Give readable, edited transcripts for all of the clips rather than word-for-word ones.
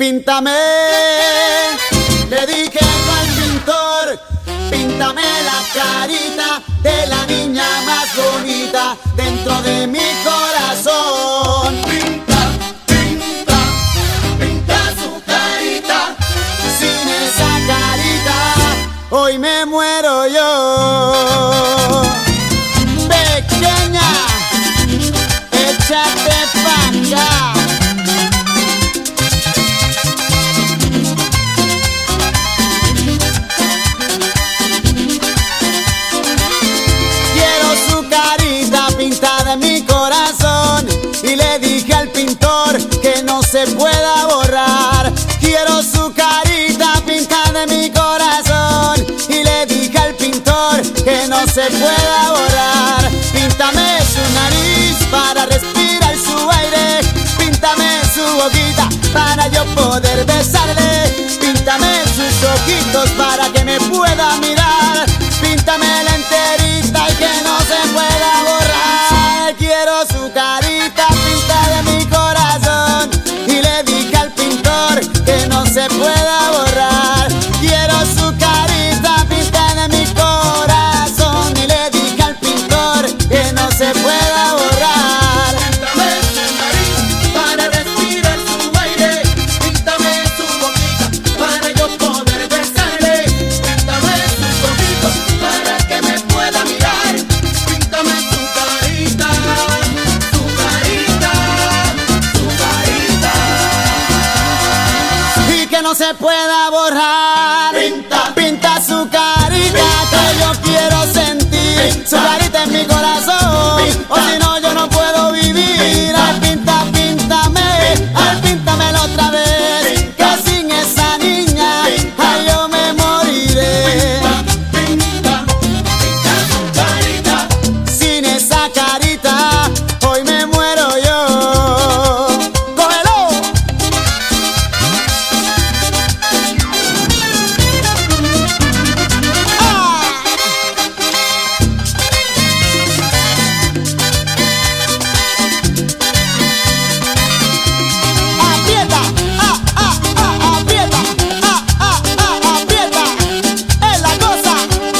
Píntame, le dije al pintor, píntame la carita de la niña más bonita dentro de mi corazón. Pinta, pinta, pinta su carita, sin esa carita hoy me muero yo. Pequeña, échate pa' acá. Pintada en mi corazón y le dije al pintor que no se pueda borrar. Quiero su carita pintada en mi corazón y le dije al pintor que no se pueda borrar. Píntame su nariz para respirar su aire, píntame su boquita para yo poder besarle, píntame sus ojitos para que me pueda mirar, píntame la enterita y que no se pueda borrar. Quiero su carita pintada en mi corazón y le dije al pintor que no se pueda borrar. Quiero su carita pintada en mi corazón y le dije al pintor que no se pueda borrar. Píntame su nariz para respirar su aire, píntame su boquita para yo poder besarle, píntame sus ojitos para que me pueda mirar, píntame su carita, su carita, su carita. Y que no se pueda borrar. Pinta, pinta su carita, que yo quiero sentir pinta, su carita en mi corazón, pinta, o si no yo no puedo vivir. Ay, pinta, píntame, ay, píntamelo otra vez, pinta, que sin esa niña, pinta, ay, yo me moriré. pinta, pinta su carita. Sin esa carita, hoy me muero yo. ¡Cógelo! Aprieta, aprieta, aprieta, es la cosa.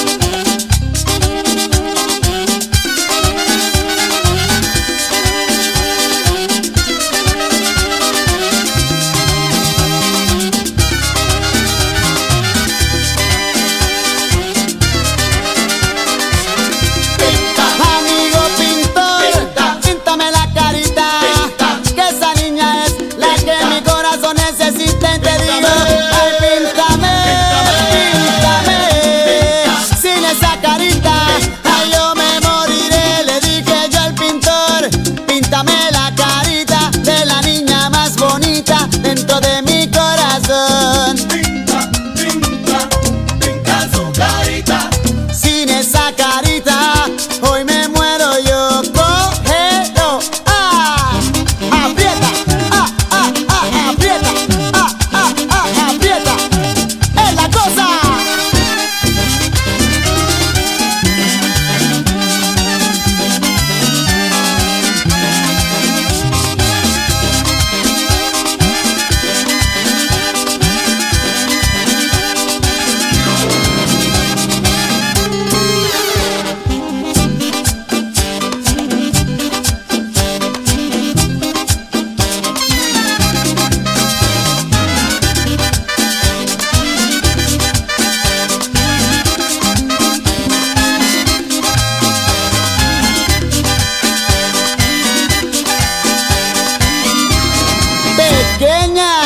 Amigo pintor, píntame la carita, que esa niña es la que mi corazón necesita. Y te digo, ay, píntame, sin esa carita, ay, yo me moriré. Le dije yo al pintor, píntame la carita de la niña más bonita dentro de mi corazón. Pinta, pinta, pinta su carita. Sin esa carita, hoy me muero yo. Cógelo, aprieta, aprieta, aprieta, es la cosa. Pequeña,